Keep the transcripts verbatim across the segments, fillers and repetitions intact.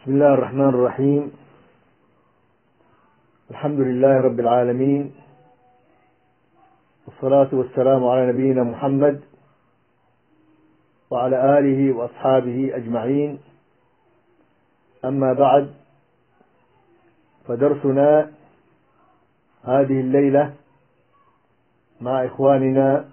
بسم الله الرحمن الرحيم. الحمد لله رب العالمين، والصلاة والسلام على نبينا محمد وعلى آله وأصحابه أجمعين. أما بعد، فدرسنا هذه الليلة مع إخواننا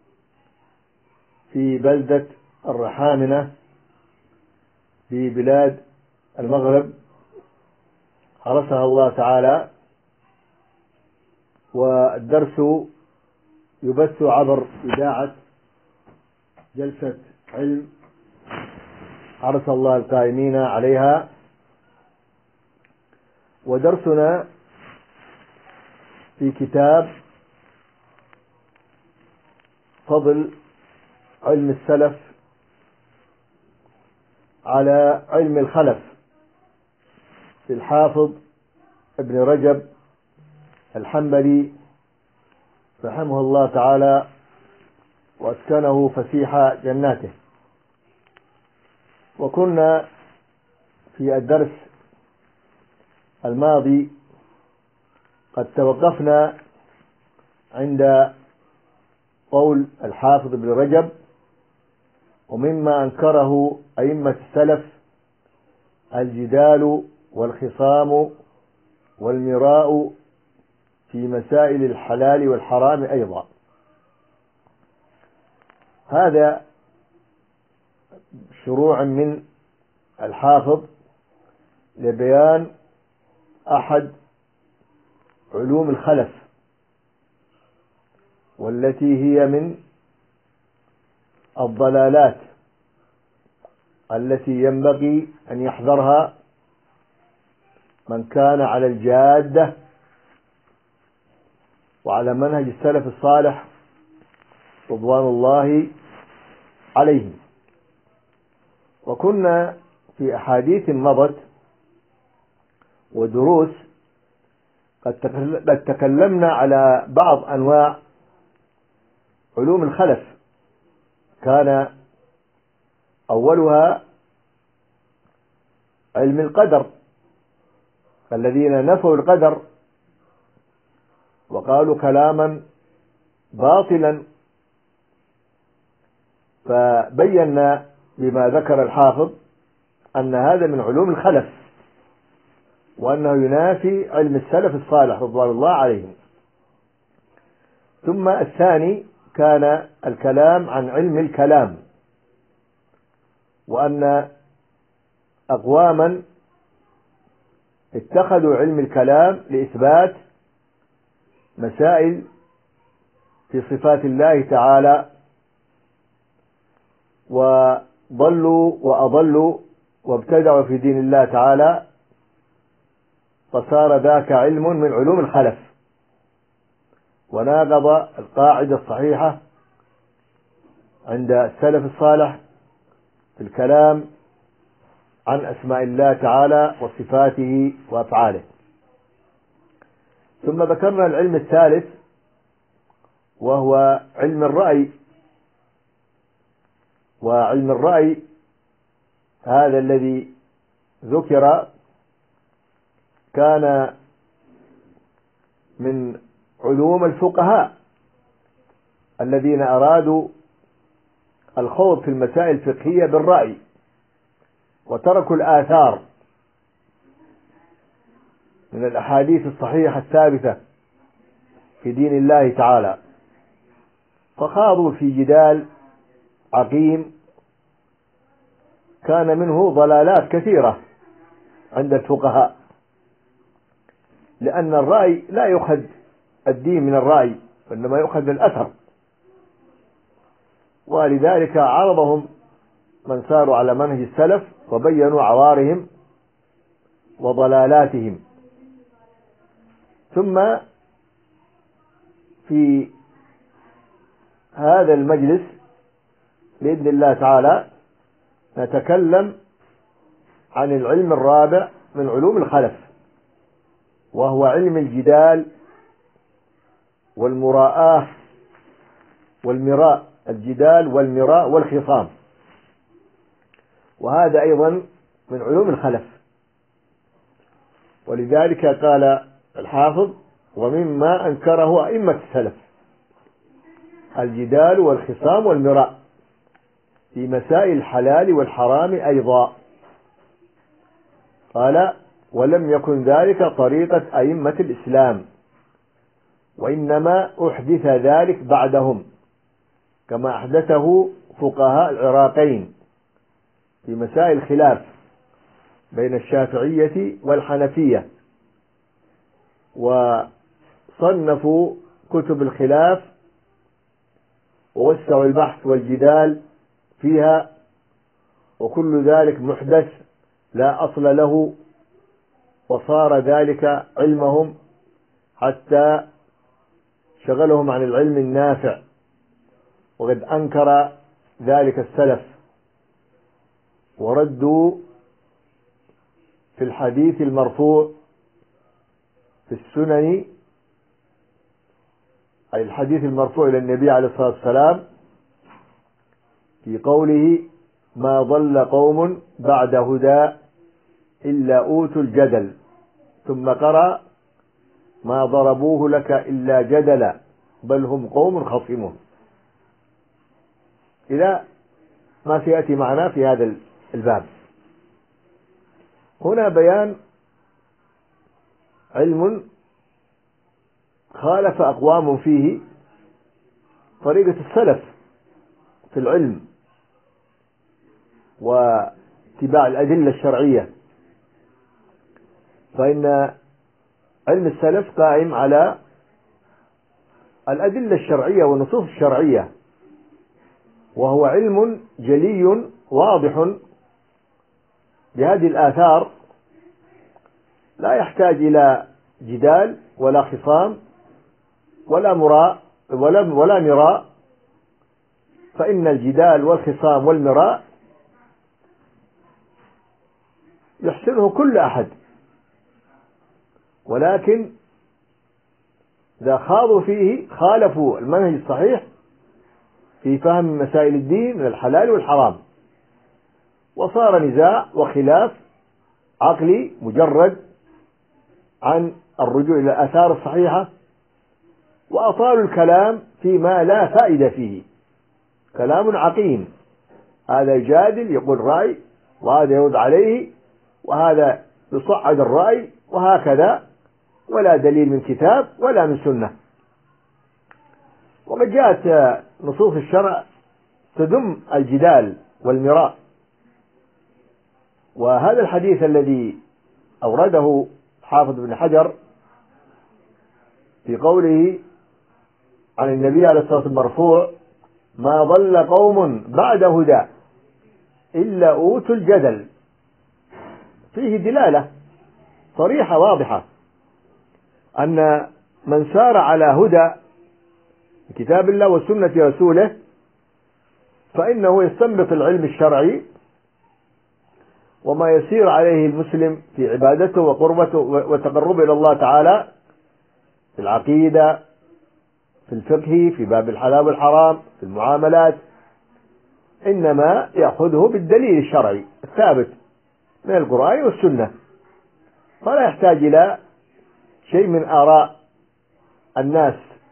في بلدة الرحامنة في بلاد المغرب حرسها الله تعالى، والدرس يبث عبر إذاعة جلسة علم حرس الله القائمين عليها. ودرسنا في كتاب فضل علم السلف على علم الخلف للحافظ ابن رجب الحنبلي رحمه الله تعالى وأسكنه فسيح جناته. وكنا في الدرس الماضي قد توقفنا عند قول الحافظ ابن رجب: ومما أنكره أئمة السلف الجدال والخصام والمراء في مسائل الحلال والحرام أيضا. هذا شروع من الحافظ لبيان أحد علوم الخلف، والتي هي من الضلالات التي ينبغي أن يحذرها من كان على الجادة وعلى منهج السلف الصالح رضوان الله عليهم. وكنا في أحاديث مضت ودروس قد تكلمنا على بعض أنواع علوم الخلف. كان أولها علم القدر، الذين نفوا القدر وقالوا كلاما باطلا، فبينا بما ذكر الحافظ أن هذا من علوم الخلف، وأنه ينافي علم السلف الصالح رضوان الله عليهم. ثم الثاني كان الكلام عن علم الكلام، وأن أقواما اتخذوا علم الكلام لإثبات مسائل في صفات الله تعالى، وضلوا وأضلوا وابتدعوا في دين الله تعالى، فصار ذاك علم من علوم الخلف، وناقض القاعدة الصحيحة عند السلف الصالح في الكلام عن أسماء الله تعالى وصفاته وأفعاله. ثم ذكرنا العلم الثالث وهو علم الرأي. وعلم الرأي هذا الذي ذكر كان من علوم الفقهاء الذين أرادوا الخوض في المسائل الفقهية بالرأي، وتركوا الآثار من الأحاديث الصحيحة الثابتة في دين الله تعالى، فخاضوا في جدال عقيم كان منه ضلالات كثيرة عند الفقهاء، لأن الرأي لا يؤخذ الدين من الرأي، وإنما يؤخذ من الأثر. ولذلك عرضهم من ساروا على منهج السلف وبينوا عوارهم وضلالاتهم. ثم في هذا المجلس بإذن الله تعالى نتكلم عن العلم الرابع من علوم الخلف، وهو علم الجدال والمراءة والمراء، الجدال والمراء والخصام. وهذا أيضا من علوم الخلف، ولذلك قال الحافظ: ومما أنكره أئمة السلف الجدال والخصام والمراء في مسائل الحلال والحرام أيضا. قال: ولم يكن ذلك طريقة أئمة الإسلام، وإنما أحدث ذلك بعدهم، كما أحدثه فقهاء العراقين في مسائل الخلاف بين الشافعية والحنفية، وصنفوا كتب الخلاف ووسعوا البحث والجدال فيها، وكل ذلك محدث لا أصل له، وصار ذلك علمهم حتى شغلهم عن العلم النافع، وقد أنكر ذلك السلف وردوا في الحديث المرفوع في السنن، أي الحديث المرفوع إلى النبي عليه الصلاة والسلام في قوله: ما ضل قوم بعد هدى إلا أوتوا الجدل، ثم قرأ: ما ضربوه لك إلا جدلا بل هم قوم خصمون، إلى ما سيأتي معنا في هذا الباب. هنا بيان علم خالف أقوام فيه طريقة السلف في العلم واتباع الأدلة الشرعية، فإن علم السلف قائم على الأدلة الشرعية والنصوص الشرعية، وهو علم جلي واضح بهذه الآثار، لا يحتاج إلى جدال ولا خصام ولا مراء ولا ولا مراء، فإن الجدال والخصام والمراء يحسنه كل أحد، ولكن إذا خاضوا فيه خالفوا المنهج الصحيح في فهم مسائل الدين من الحلال والحرام، وصار نزاع وخلاف عقلي مجرد عن الرجوع إلى الآثار الصحيحة، وأطالوا الكلام فيما لا فائدة فيه، كلام عقيم، هذا يجادل يقول رأي، وهذا يرد عليه، وهذا يصعد الرأي، وهكذا، ولا دليل من كتاب ولا من سنة. وقد جاءت نصوص الشرع تذم الجدال والمراء، وهذا الحديث الذي أورده حافظ بن حجر في قوله عن النبي عليه الصلاة والسلام المرفوع: ما ضل قوم بعد هدى إلا أوتوا الجدل، فيه دلالة صريحة واضحة أن من سار على هدى كتاب الله وسنة رسوله فإنه يستنبط العلم الشرعي وما يسير عليه المسلم في عبادته وقربته وتقربه إلى الله تعالى في العقيدة، في الفقه، في باب الحلال والحرام، في المعاملات، إنما يأخذه بالدليل الشرعي الثابت من القرآن والسنة، فلا يحتاج إلى شيء من آراء الناس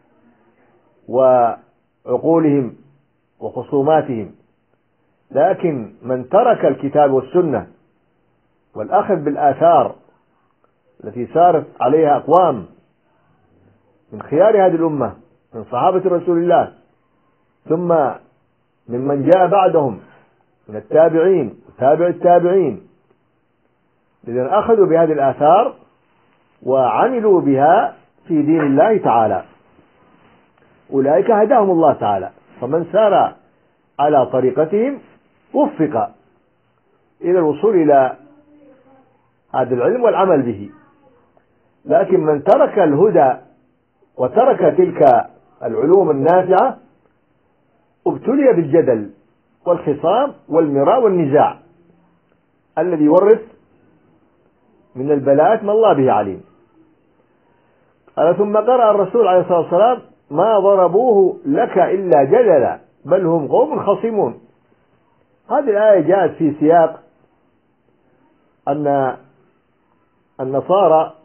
وعقولهم وخصوماتهم. لكن من ترك الكتاب والسنة والأخذ بالآثار التي سارت عليها أقوام من خيار هذه الأمة من صحابة رسول الله ثم ممن جاء بعدهم من التابعين وتابع التابعين، لذن أخذوا بهذه الآثار وعملوا بها في دين الله تعالى، أولئك هداهم الله تعالى، فمن سار على طريقتهم وفق إلى الوصول إلى هذا العلم والعمل به. لكن من ترك الهدى وترك تلك العلوم النافعة ابتلي بالجدل والخصام والمراء والنزاع الذي يورث من البلاءات ما الله به عليم. قال: ثم قرأ الرسول عليه الصلاة والسلام: ما ضربوه لك إلا جدلا بل هم قوم خصمون. هذه الآية جاءت في سياق أن النصارى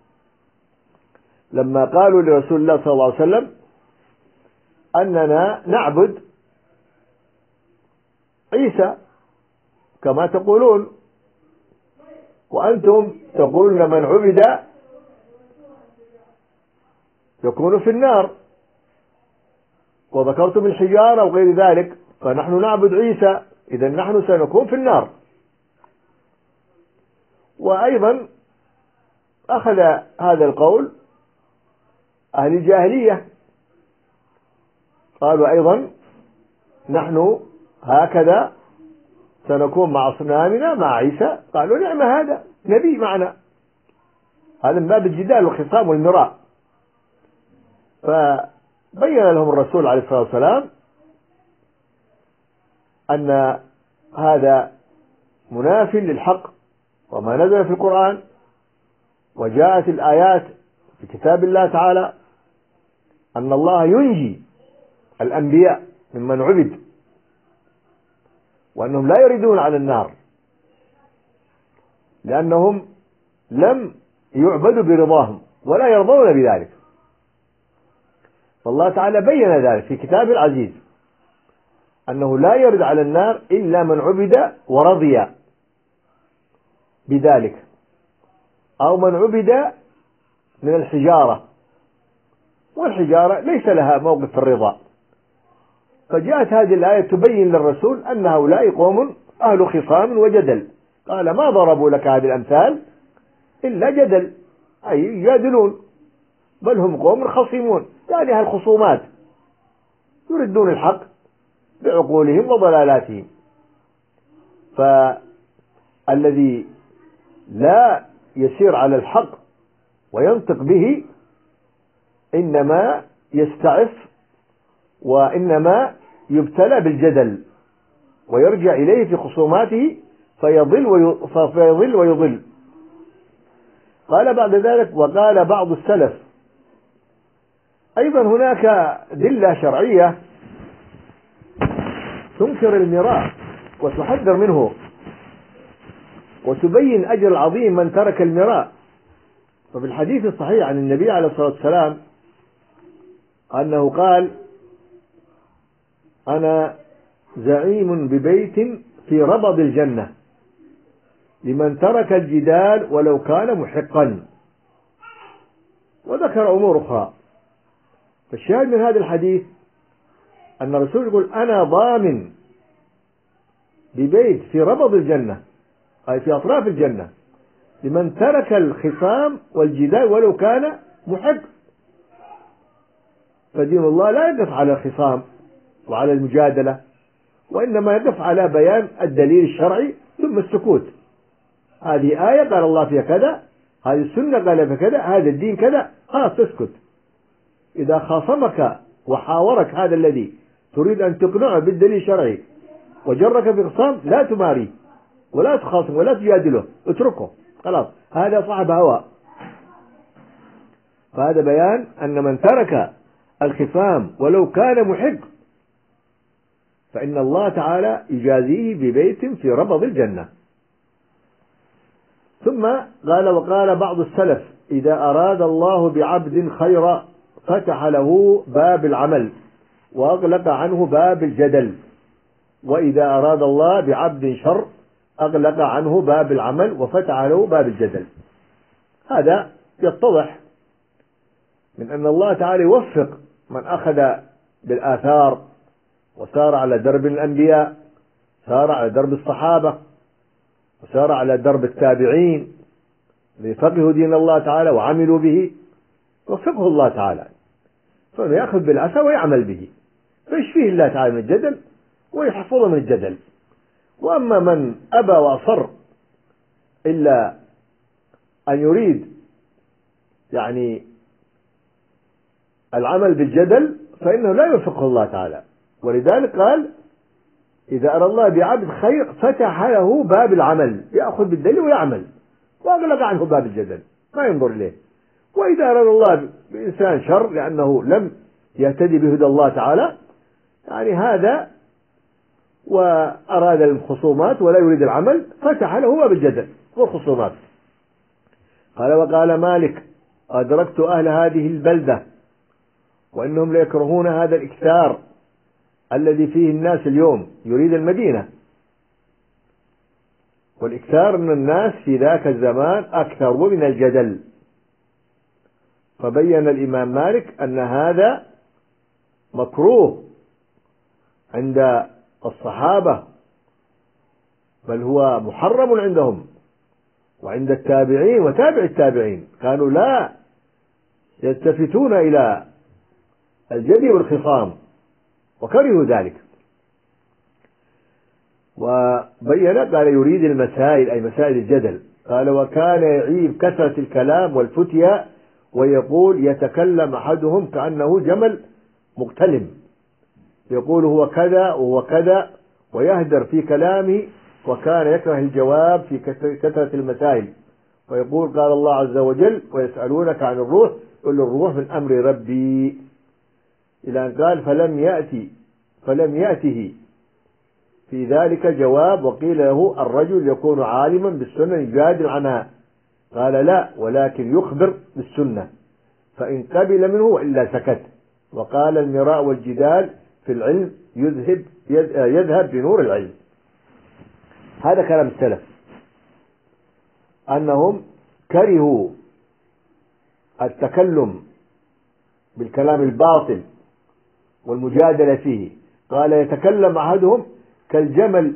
لما قالوا لرسول الله صلى الله عليه وسلم أننا نعبد عيسى كما تقولون، وأنتم تقولون من عبد يكون في النار، وذكرتم الحجارة وغير ذلك، فنحن نعبد عيسى، إذا نحن سنكون في النار. وأيضا أخذ هذا القول أهل الجاهلية، قالوا أيضا نحن هكذا سنكون مع أصنامنا مع عيسى، قالوا نعم هذا نبي معنا. هذا من باب الجدال والخصام والمراء. فبين لهم الرسول عليه الصلاة والسلام أن هذا مناف للحق وما نزل في القرآن، وجاءت الآيات في كتاب الله تعالى أن الله ينجي الأنبياء ممن عبد، وأنهم لا يريدون على النار لأنهم لم يعبدوا برضاهم ولا يرضون بذلك. فالله تعالى بين ذلك في كتاب العزيز أنه لا يرد على النار إلا من عبد ورضي بذلك، أو من عبد من الحجارة، والحجارة ليس لها موقف في الرضا. فجاءت هذه الآية تبين للرسول أن هؤلاء قوم أهل خصام وجدل، قال ما ضربوا لك هذه الأمثال إلا جدل، أي يجادلون، بل هم قوم خصمون، يعني هالخصومات يردون الحق بعقولهم وضلالاتهم. فالذي لا يسير على الحق وينطق به إنما يستعف، وإنما يبتلى بالجدل ويرجع إليه في خصوماته فيضل فيضل ويضل. قال بعد ذلك وقال بعض السلف، أيضا هناك دلة شرعية تنكر المراء وتحذر منه وتبين أجر العظيم من ترك المراء. ففي الحديث الصحيح عن النبي عليه الصلاة والسلام أنه قال أنا زعيم ببيت في ربض الجنة لمن ترك الجدال ولو كان محقا، وذكر أمور أخرى. فالشاهد من هذا الحديث أن الرسول يقول أنا ضامن ببيت في ربض الجنة، أي في أطراف الجنة، لمن ترك الخصام والجدال ولو كان محق. فدين الله لا يقف على الخصام وعلى المجادلة، وإنما يقف على بيان الدليل الشرعي ثم السكوت. هذه آية قال الله فيها كذا، هذه السنة قال فيها كذا، هذا الدين كذا، خلاص تسكت. إذا خاصمك وحاورك هذا الذي تريد أن تقنعه بالدليل الشرعي وجرك في خصام، لا تماريه ولا تخاصم ولا تجادله، اتركه خلاص، هذا صاحب هوى. فهذا بيان أن من ترك الخصام ولو كان محق فإن الله تعالى يجازيه ببيت في ربض الجنة. ثم قال وقال بعض السلف إذا أراد الله بعبد خيرا فتح له باب العمل وأغلق عنه باب الجدل، وإذا أراد الله بعبد شر أغلق عنه باب العمل وفتح له باب الجدل. هذا يتضح من أن الله تعالى يوفق من أخذ بالآثار وسار على درب الأنبياء، سار على درب الصحابة، وسار على درب التابعين ليفقهوا دين الله تعالى وعملوا به، وفقه الله تعالى فيأخذ بالعصا ويعمل به، فيشفيه الله تعالى من الجدل ويحفظه من الجدل. وأما من أبى وأصر إلا أن يريد يعني العمل بالجدل فإنه لا يوفقه الله تعالى. ولذلك قال إذا أرى الله بعبد خير فتح له باب العمل، يأخذ بالدليل ويعمل، وأغلق عنه باب الجدل ما ينظر إليه. وإذا أراد الله بإنسان شر لأنه لم يهتدي بهدى الله تعالى يعني هذا وأراد الخصومات ولا يريد العمل فتح له باب الجدل والخصومات. قال وقال مالك أدركت أهل هذه البلدة وإنهم ليكرهون هذا الإكثار الذي فيه الناس اليوم، يريد المدينة، والإكثار من الناس في ذاك الزمان أكثر من الجدل. فبين الإمام مالك أن هذا مكروه عند الصحابة، بل هو محرم عندهم، وعند التابعين وتابع التابعين كانوا لا يلتفتون إلى الجدل والخصام وكرهوا ذلك. وبين قال يريد المسائل أي مسائل الجدل. قال وكان يعيب كثرة الكلام والفتيا ويقول يتكلم أحدهم كأنه جمل مقتلم، يقول هو كذا وهو كذا ويهدر في كلامه، وكان يكره الجواب في كثرة المسائل، ويقول قال الله عز وجل ويسألونك عن الروح قل الروح من أمر ربي، إلى أن قال فلم يأتي فلم يأته في ذلك جواب، وقيل له الرجل يكون عالما بالسنة يجادل عنها، قال لا ولكن يخبر بالسنة فإن قبل منه وإلا سكت. وقال المراء والجدال في العلم يذهب يذهب بنور العلم. هذا كلام السلف أنهم كرهوا التكلم بالكلام الباطل والمجادلة فيه. قال يتكلم أحدهم كالجمل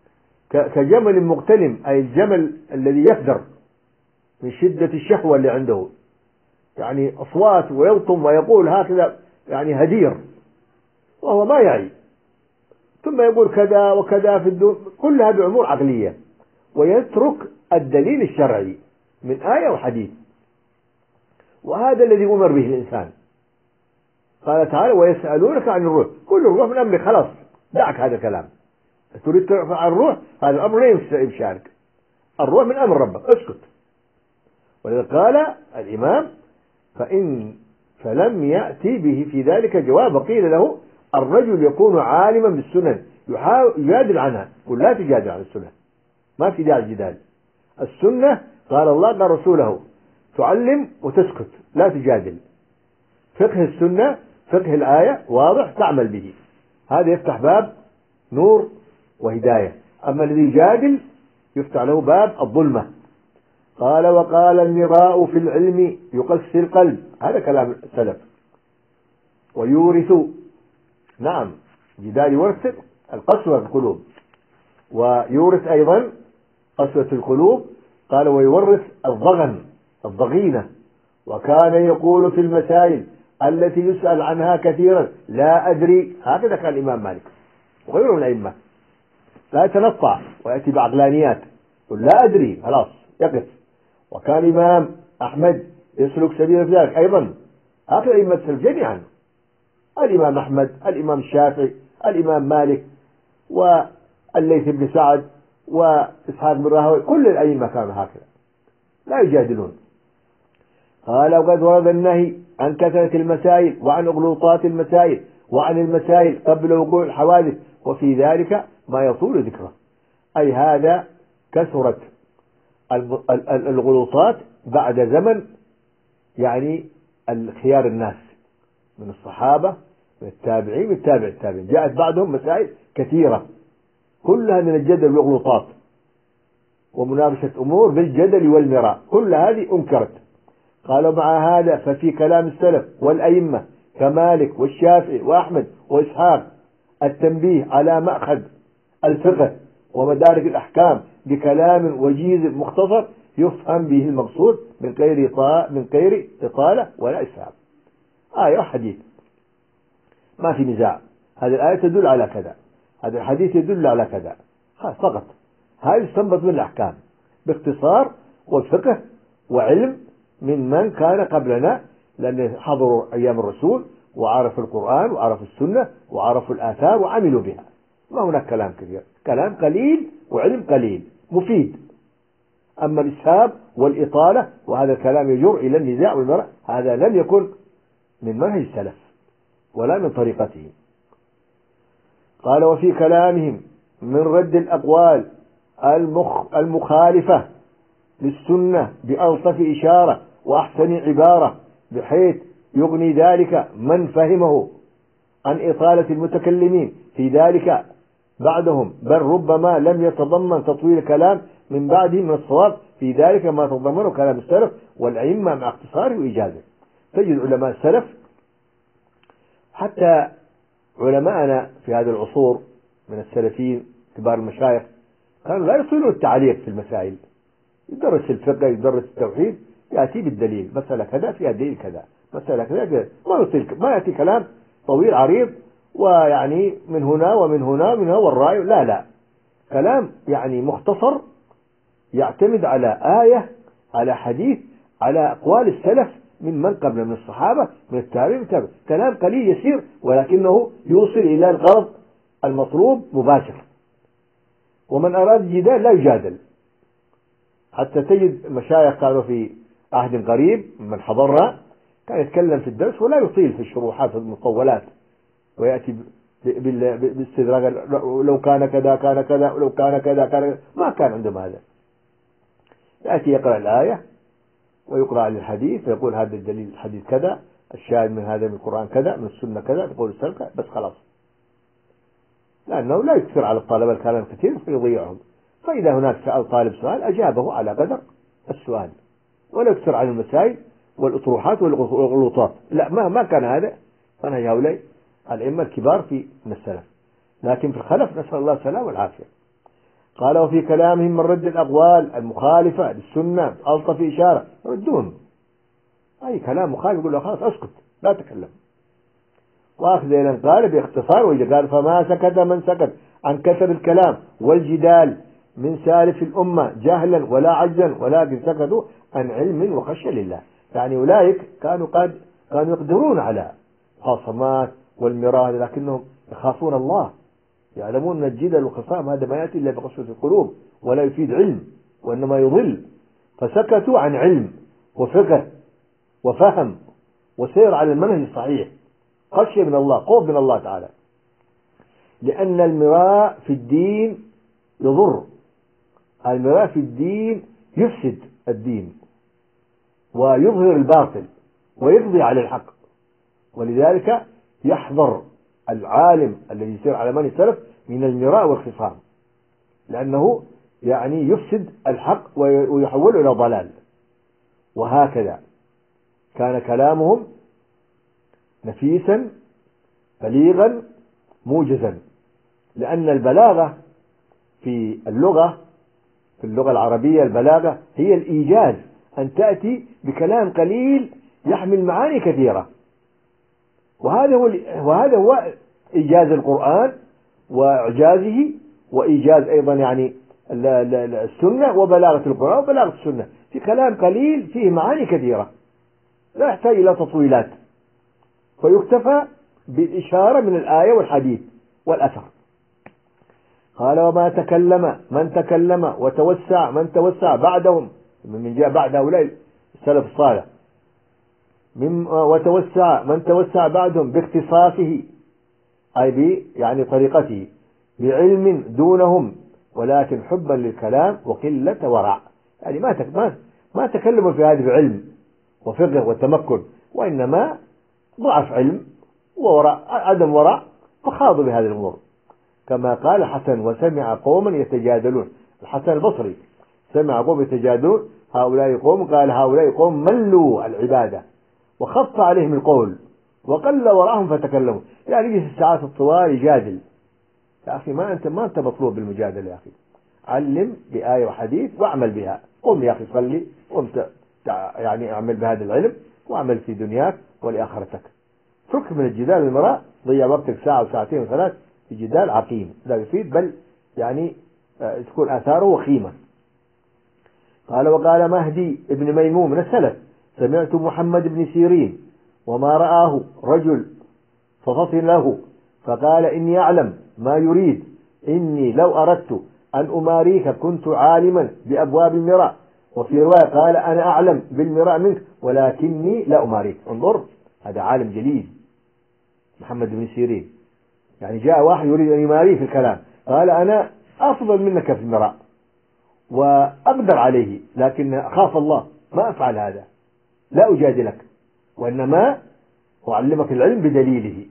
كجمل مغتنم، أي الجمل الذي يفدر من شدة الشهوة اللي عنده، يعني أصوات ويلطم ويقول هكذا يعني هدير وهو ما يعي، ثم يقول كذا وكذا في الدون، كلها بأمور عقلية، ويترك الدليل الشرعي من آية وحديث. وهذا الذي أمر به الإنسان. قال تعالى ويسألونك عن الروح كل الروح من أمرك، خلاص دعك هذا الكلام، تريد ترفع عن الروح هذا الأمر لا يشارك، الروح من أمر ربك اسكت. ولذا قال الإمام فإن فلم يأتي به في ذلك جواب، قيل له الرجل يكون عالما بالسنن يجادل عنها، قل لا تجادل عن السنن، ما في داعي الجدال. السنة قال الله قال رسوله، تعلم وتسكت لا تجادل. فقه السنة فقه الآية واضح تعمل به، هذا يفتح باب نور وهداية. أما الذي يجادل يفتح له باب الظلمة. قال وقال المراء في العلم يقسي القلب، هذا كلام السلف. ويورث، نعم جدال يورث القسوة في القلوب، ويورث أيضا قسوة القلوب. قال ويورث الضغن الضغينة. وكان يقول في المسائل التي يسأل عنها كثيرا لا أدري، هكذا كان الإمام مالك وغيره من الأئمة، لا يتنطع ويأتي بعقلانيات، قل لا أدري خلاص يقف. وكان الإمام أحمد يسلك سبيل في ذلك أيضا، هكذا الأئمة السلف جميعا، الإمام أحمد، الإمام الشافعي، الإمام مالك، والليث بن سعد، وإسحاق بن راهويه، كل الأئمة كانوا هكذا لا يجادلون. قال وقد ورد النهي عن كثرة المسائل وعن أغلوطات المسائل وعن المسائل قبل وقوع الحوادث، وفي ذلك ما يطول ذكره، أي هذا كثرت الغلوطات بعد زمن، يعني الخيار الناس من الصحابة من التابعين من التابع التابعين، جاءت بعدهم مسائل كثيرة كلها من الجدل والغلوطات ومناقشة أمور بالجدل والمراء، كل هذه أنكرت. قالوا مع هذا ففي كلام السلف والأئمة كمالك والشافعي وأحمد وإسحاق التنبيه على مأخذ الفقه ومدارك الأحكام بكلام وجيز مختصر يفهم به المقصود من غير من غير إطالة ولا إسهاب. آية وحديث ما في نزاع، هذه الآية تدل على كذا، هذا الحديث يدل على كذا، فقط هذا يستنبط من الأحكام باختصار وفقه وعلم من من كان قبلنا، لأن حضروا أيام الرسول وعرفوا القرآن وعرفوا السنة وعرفوا الآثار وعملوا بها. ما هناك كلام كثير، كلام قليل وعلم قليل مفيد. أما الإسهاب والإطالة وهذا الكلام يجر إلى النزاع والمراء، هذا لم يكن من منهج السلف ولا من طريقته. قال وفي كلامهم من رد الأقوال المخ المخالفة للسنة بألطف إشارة وأحسن عبارة، بحيث يغني ذلك من فهمه عن إطالة المتكلمين في ذلك بعدهم، بل ربما لم يتضمن تطويل الكلام من بعده من الصواب في ذلك ما تضمنه كلام السلف والأئمة مع اختصاره وإيجازه. تجد علماء السلف حتى علماءنا في هذا العصور من السلفيين كبار المشايخ كانوا لا يطيلون التعليق في المسائل، يدرس الفقه يدرس التوحيد يأتي بالدليل، مسألة كذا فيها دليل كذا، مسألة كذا، ما يطيل، ما يأتي كلام طويل عريض ويعني من هنا ومن هنا من هنا والرأي، لا لا، كلام يعني مختصر يعتمد على آية على حديث على أقوال السلف من من قبل من الصحابة من التابعين، كلام قليل يسير ولكنه يوصل إلى الغرض المطلوب مباشر. ومن أراد الجدال لا يجادل. حتى تجد مشايخ كانوا في عهد قريب من حضرنا كان يتكلم في الدرس ولا يطيل في الشروحات المطولات، ويأتي باستدراج لو كان كذا كان كذا ولو كان كذا كان، ما كان عندهم هذا. يأتي يقرأ الآية ويقرأ للحديث ويقول هذا الدليل الحديث كذا، الشاهد من هذا من القرآن كذا، من السنة كذا، يقول السلف بس خلاص، لأنه لا يكثر على الطلبة الكلام كثير فيضيعهم. فإذا هناك سأل طالب سؤال أجابه على قدر السؤال، ولا يكثر على المسائل والأطروحات والغلوطات، لا، ما ما كان هذا منهج هؤلاء الأئمة الكبار في من السلف. لكن في الخلف نسأل الله السلامة والعافية. قال وفي كلامهم من رد الأقوال المخالفة للسنة ألطف إشارة، ردون أي كلام مخالف يقول له خلاص أسكت لا تكلم. وأخذ إلى قال باختصار، وإذا قال فما سكت من سكت عن كثر الكلام والجدال من سالف الأمة جهلا ولا عجزا، ولكن سكتوا عن علم وخشية لله. يعني أولئك كانوا قد كانوا يقدرون على الخصامات والمراء، لكنهم يخافون الله، يعلمون أن الجدل والخصام هذا ما يأتي إلا بقسوة القلوب ولا يفيد علم وإنما يضل، فسكتوا عن علم وفقه وفهم وسير على المنهج الصحيح، خشية من الله، خوف من الله تعالى. لأن المراء في الدين يضر، المراء في الدين يفسد الدين ويظهر الباطل ويقضي على الحق. ولذلك يحذر العالم الذي يسير على منهج السلف من المراء والخصام، لأنه يعني يفسد الحق ويحوله إلى ضلال. وهكذا كان كلامهم نفيسا بليغا موجزا، لأن البلاغة في اللغة في اللغة العربية البلاغة هي الإيجاز، أن تأتي بكلام قليل يحمل معاني كثيرة. وهذا هو وهذا هو إيجاز القرآن وإعجازه، وإيجاز أيضا يعني السنة وبلاغة القرآن وبلاغة السنة، في كلام قليل فيه معاني كثيرة لا يحتاج إلى تطويلات، فيكتفى بالإشارة من الآية والحديث والأثر. قال وما تكلم من تكلم وتوسع من توسع بعدهم، من جاء بعد هؤلاء السلف الصالح، من وتوسع من توسع بعدهم باختصاصه أي ب يعني طريقته بعلم دونهم، ولكن حبا للكلام وقلة ورع. يعني ما ما ما تكلموا في هذا بعلم وفقه وتمكن، وإنما ضعف علم وورع، عدم ورع، فخاضوا بهذه الأمور. كما قال الحسن وسمع قوما يتجادلون، الحسن البصري سمع قوم يتجادلون، هؤلاء قوم قال هؤلاء قوم ملوا العبادة وخف عليهم القول وقل وراهم فتكلموا. يعني يجلس الساعات الطوال يجادل. يا أخي ما أنت ما أنت مطلوب بالمجادلة، يا أخي علم بآية وحديث واعمل بها. قم يا أخي صلي، قم يعني اعمل بهذا العلم واعمل في دنياك ولآخرتك. فك من الجدال المرأة، ضيع وقتك ساعة وساعتين وثلاث في جدال عقيم لا يفيد، بل يعني تكون آثاره وخيمة. قال وقال مهدي ابن ميمون من السلف سمعت محمد بن سيرين وما رآه رجل ففطن له فقال إني أعلم ما يريد، إني لو أردت أن أماريك كنت عالما بأبواب المراء. وفي رواية قال أنا أعلم بالمراء منك ولكني لا أماريك. انظر، هذا عالم جليل محمد بن سيرين، يعني جاء واحد يريد أن يماريه في الكلام، قال أنا أفضل منك في المراء وأقدر عليه، لكن أخاف الله ما أفعل هذا، لا أجادلك، وإنما أعلمك العلم بدليله،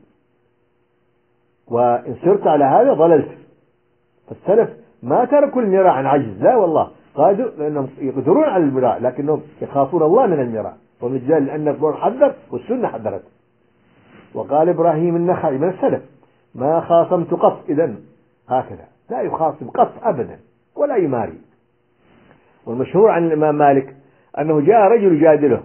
وإن سرت على هذا ضللت. فالسلف ما تركوا المراء عن عجز، لا والله، قالوا لأنهم يقدرون على المراء لكنهم يخافون الله من المراء، ومن ذلك لأن القرآن حذر والسنة حذرت. وقال إبراهيم النخعي من السلف: ما خاصمت قط، إذن هكذا لا يخاصم قط أبدا ولا يماري. والمشهور عن الإمام مالك أنه جاء رجل يجادله،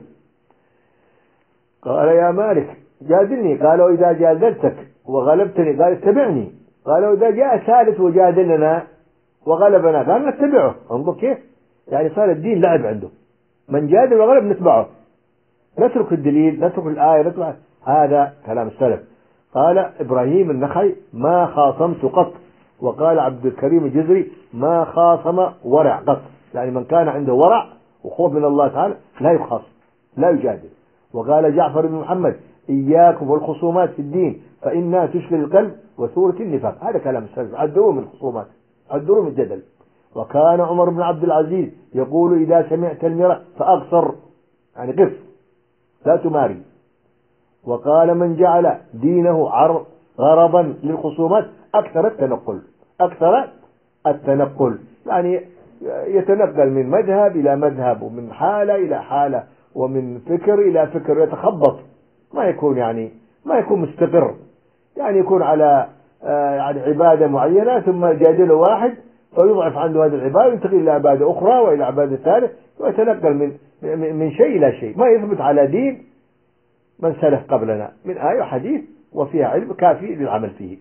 قال: يا مالك جادلني. قال: وإذا جادلتك وغلبتني؟ قال: اتبعني. قال: وإذا جاء ثالث وجادلنا وغلبنا؟ قال: نتبعه. انظر كيف، يعني صار الدين لعب عنده، من جادل وغلب نتبعه، نترك الدليل، نترك الآية، نترك. هذا كلام السلف. قال إبراهيم النخعي: ما خاصمت قط. وقال عبد الكريم الجزري: ما خاصم ورع قط، يعني من كان عنده ورع وخوف من الله تعالى لا يخاصم، لا يجادل. وقال جعفر بن محمد: إياكم والخصومات في الدين فإنها تشغل القلب وثورة النفاق. هذا كلام السلف، عدروا من الخصومات، عدروا من الجدل. وكان عمر بن عبد العزيز يقول: إذا سمعت المراء فأقصر، يعني قف لا تماري. وقال: من جعل دينه غرضا للخصومات أكثر التنقل، أكثر التنقل، يعني يتنقل من مذهب إلى مذهب، ومن حالة إلى حالة، ومن فكر إلى فكر، يتخبط، ما يكون يعني ما يكون مستقر، يعني يكون على يعني عبادة معينة ثم جادله واحد فيضعف عنده هذه العبادة وينتقل إلى عبادة أخرى وإلى عبادة ثالث، ويتنقل من من شيء إلى شيء، ما يثبت على دين من سلف قبلنا من آية وحديث وفيها علم كافي للعمل فيه.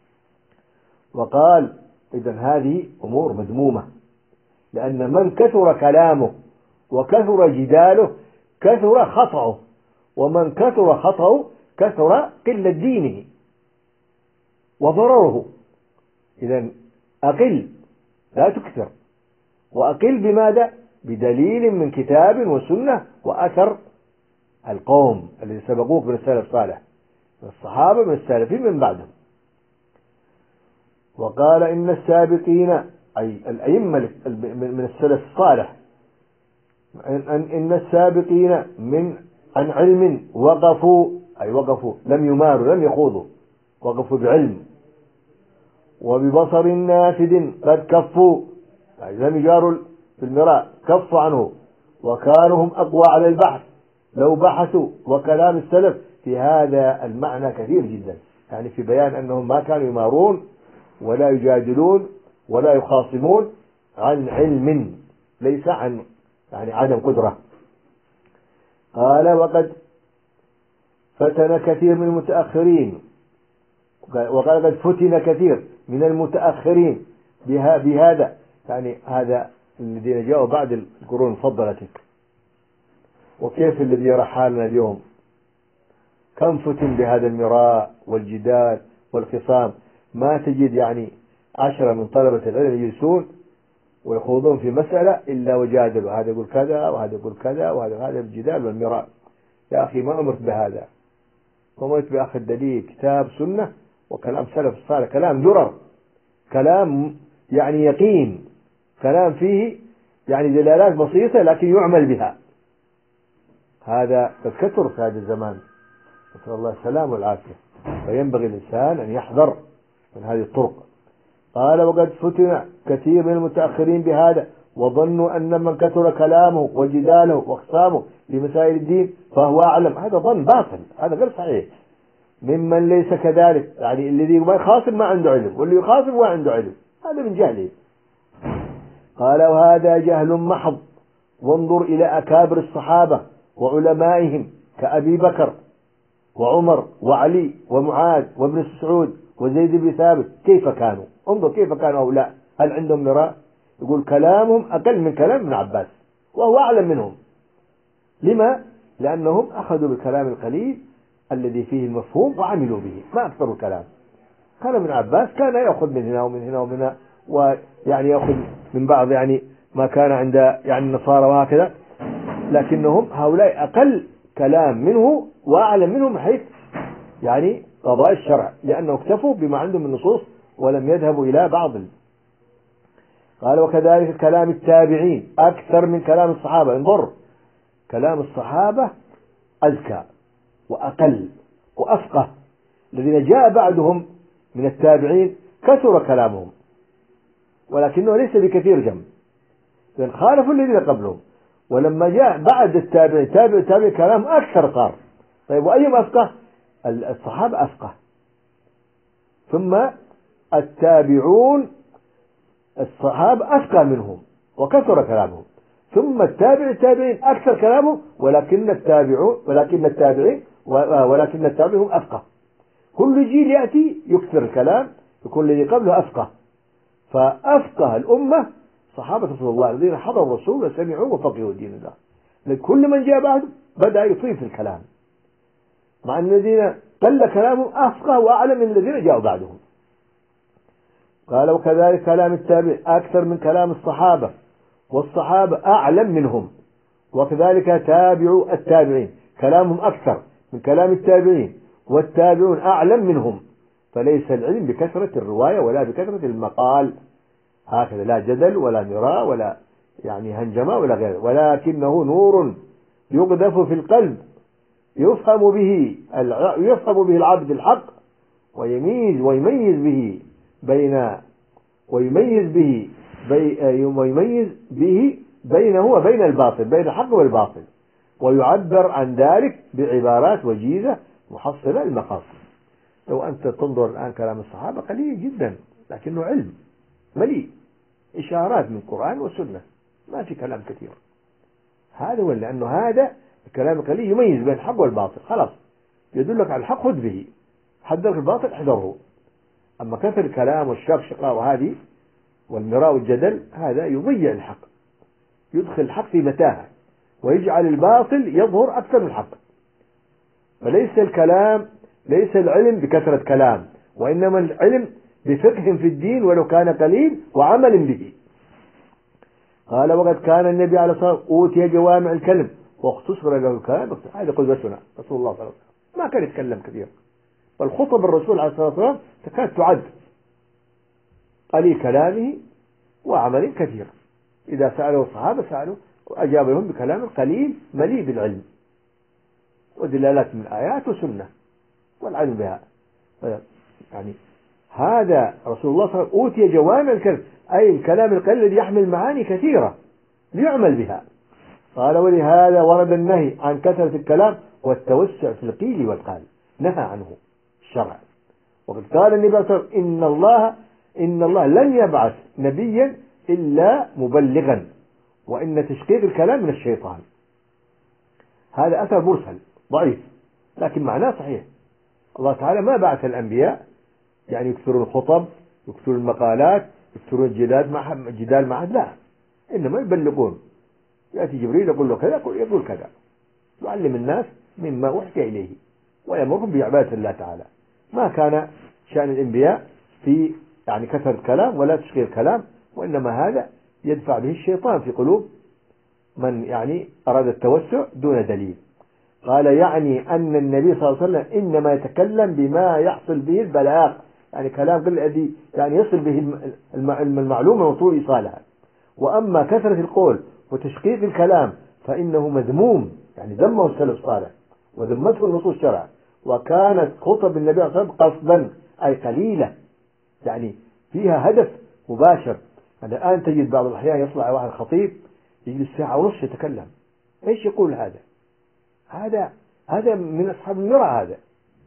وقال: إذن هذه أمور مذمومة، لأن من كثر كلامه وكثر جداله كثر خطأه، ومن كثر خطأه كثر قلة دينه وضرره. إذن أقل لا تكثر، وأقل بماذا؟ بدليل من كتاب وسنة وأثر القوم الذين سبقوك من السلف الصالح، من الصحابة من السالفين من بعدهم. وقال: إن السابقين، أي الأئمة من السلف الصالح، إن السابقين من عن علم وقفوا، أي وقفوا لم يماروا لم يخوضوا، وقفوا بعلم، وببصر نافذ قد كفوا، أي لم يجاروا في المراء، كفوا عنه، وكانوا هم أقوى على البحث لو بحثوا. وكلام السلف في هذا المعنى كثير جدا، يعني في بيان أنهم ما كانوا يمارون ولا يجادلون ولا يخاصمون عن علم، ليس عن يعني عدم قدرة. قال: وقد فتن كثير من المتأخرين، وقال: قد فتن كثير من المتأخرين بهذا، يعني هذا الذين جاءوا بعد القرون المفضلة. وكيف الذي يرى حالنا اليوم، كم فتن بهذا المراء والجدال والخصام، ما تجد يعني عشرة من طلبة العلم يجلسون ويخوضون في مسألة إلا وجادلوا، هذا يقول كذا وهذا يقول كذا وهذا هذا الجدال والمراء. يا أخي ما أمرت بهذا، أمرت بأخذ دليل كتاب سنة وكلام سلف الصالح، كلام درر، كلام يعني يقين، كلام فيه يعني دلالات بسيطة لكن يعمل بها. هذا قد كثر في هذا الزمان، نسأل الله السلام والعافية، فينبغي الإنسان أن يحذر من هذه الطرق. قال: وقد فتن كثير من المتأخرين بهذا، وظنوا أن من كثر كلامه وجداله وخصامه في مسائل الدين فهو أعلم. هذا ظن باطل، هذا غير صحيح، ممن ليس كذلك، يعني الذي ما يخاصم ما عنده علم، واللي يخاصم ما عنده علم، هذا من جهله. قال: وهذا جهل محض، وانظر إلى أكابر الصحابة وعلمائهم كأبي بكر وعمر وعلي ومعاذ وابن سعود وزيد بن ثابت، كيف كانوا، انظر كيف كانوا هؤلاء، هل عندهم مراء؟ يقول كلامهم أقل من كلام ابن عباس وهو أعلم منهم. لما؟ لأنهم أخذوا بالكلام القليل الذي فيه المفهوم وعملوا به، ما أكثر الكلام. كان ابن عباس كان يأخذ من هنا ومن هنا ومن هنا، ويعني يأخذ من بعض يعني ما كان عند يعني النصارى وهكذا، لكنهم هؤلاء أقل كلام منه وأعلم منهم حيث يعني قضاء الشرع، لأنه اكتفوا بما عندهم من نصوص ولم يذهبوا إلى بعض. قال وكذلك كلام التابعين أكثر من كلام الصحابة. انظر، كلام الصحابة أزكى وأقل وأفقه. الذين جاء بعدهم من التابعين كثر كلامهم ولكنه ليس بكثير جم، لأن خالفوا الذين قبلهم. ولما جاء بعد التابعين تابع التابع كلام أكثر قار. طيب وأيهم أفقه؟ الصحابة أفقه، ثم التابعون الصحابة أفقه منهم وكثر كلامهم، ثم التابع التابعين أكثر كلامهم ولكن التابعون ولكن التابعين ولكن التابعين هم أفقه. كل جيل يأتي يكثر الكلام، يكون الذي قبله أفقه. فأفقه الأمة صحابة رسول الله الذين حضروا الرسول وسمعوا وفقهوا دين الله. لكل من جاء بعد بدأ يطيل في الكلام، مع أن الذين قل كلامهم أفقه وأعلم من الذين جاءوا بعدهم. قال وكذلك كلام التابع أكثر من كلام الصحابة، والصحابة أعلم منهم، وكذلك تابعوا التابعين كلامهم أكثر من كلام التابعين، والتابعون أعلم منهم. فليس العلم بكثرة الرواية ولا بكثرة المقال، هكذا لا جدل ولا مراء ولا يعني هنجمة ولا غيره، ولكنه نور يقذف في القلب يفهم به يفهم به العبد الحق ويميز ويميز به بين ويميز به بي ويميز به بينه وبين الباطل، بين الحق والباطل، ويعبر عن ذلك بعبارات وجيزة محصلة للمقاصد. لو أنت تنظر الآن كلام الصحابة قليل جدا، لكنه علم مليء إشارات من القرآن والسنة، ما في كلام كثير. هذا هو، لأنه هذا الكلام القليل يميز بين الحق والباطل، خلاص يدلك على الحق خذ به، حذرك الباطل احذره. أما كثر الكلام والشقشقة وهذه والمراء والجدل هذا يضيع الحق، يدخل الحق في متاهة ويجعل الباطل يظهر أكثر من الحق. فليس الكلام ليس العلم بكثرة كلام، وإنما العلم بفقه في الدين ولو كان قليل وعمل به. قال وقد كان النبي عليه الصلاة والسلام أوتي جوامع الكلم واختصر له الكلام. هذا قدوتنا رسول الله صلى الله عليه وسلم، ما كان يتكلم كثير، والخطب الرسول عليه الصلاة والسلام تكاد تعد قليل كلامه وعمل كثير. إذا سألوا الصحابة سألوا وأجاب لهم بكلام قليل مليء بالعلم ودلالات من آيات وسنة والعلم بها. يعني هذا رسول الله صلى الله عليه وسلم أوتي جوامع الكلم، أي الكلام القليل الذي يحمل معاني كثيرة ليعمل بها. قال ولهذا ورد النهي عن كثرة الكلام والتوسع في القيل والقال، نهى عنه الشرع. وقد قال النبي صلى الله عليه وسلم إن الله إن الله لن يبعث نبيا إلا مبلغا، وإن تشقيق الكلام من الشيطان. هذا أثر مرسل ضعيف لكن معناه صحيح. الله تعالى ما بعث الأنبياء يعني يكثرون الخطب يكثرون المقالات يكثرون الجدال مع جدال مع لا، إنما يبلغون. يأتي جبريل يقول له كذا يقول كذا، يعلم الناس مما أوحي إليه ويأمرهم بعبادة الله تعالى. ما كان شأن الأنبياء في يعني كثرة الكلام ولا تشغيل الكلام، وإنما هذا يدفع به الشيطان في قلوب من يعني أراد التوسع دون دليل. قال يعني أن النبي صلى الله عليه وسلم إنما يتكلم بما يحصل به البلاغ، يعني كلام الذي يعني يصل به المعلومة وطول إيصالها. وأما كثرة القول وتشقيق الكلام فإنه مذموم، يعني ذمه السلف الصالح وذمته النصوص الشرع. وكانت خطب النبي صلى الله عليه وسلم قصدا أي قليلة، يعني فيها هدف مباشر. يعني الآن تجد بعض الأحيان يطلع واحد خطيب يجلس ساعة ونصف يتكلم، إيش يقول هذا؟ هذا هذا من أصحاب المرأة، هذا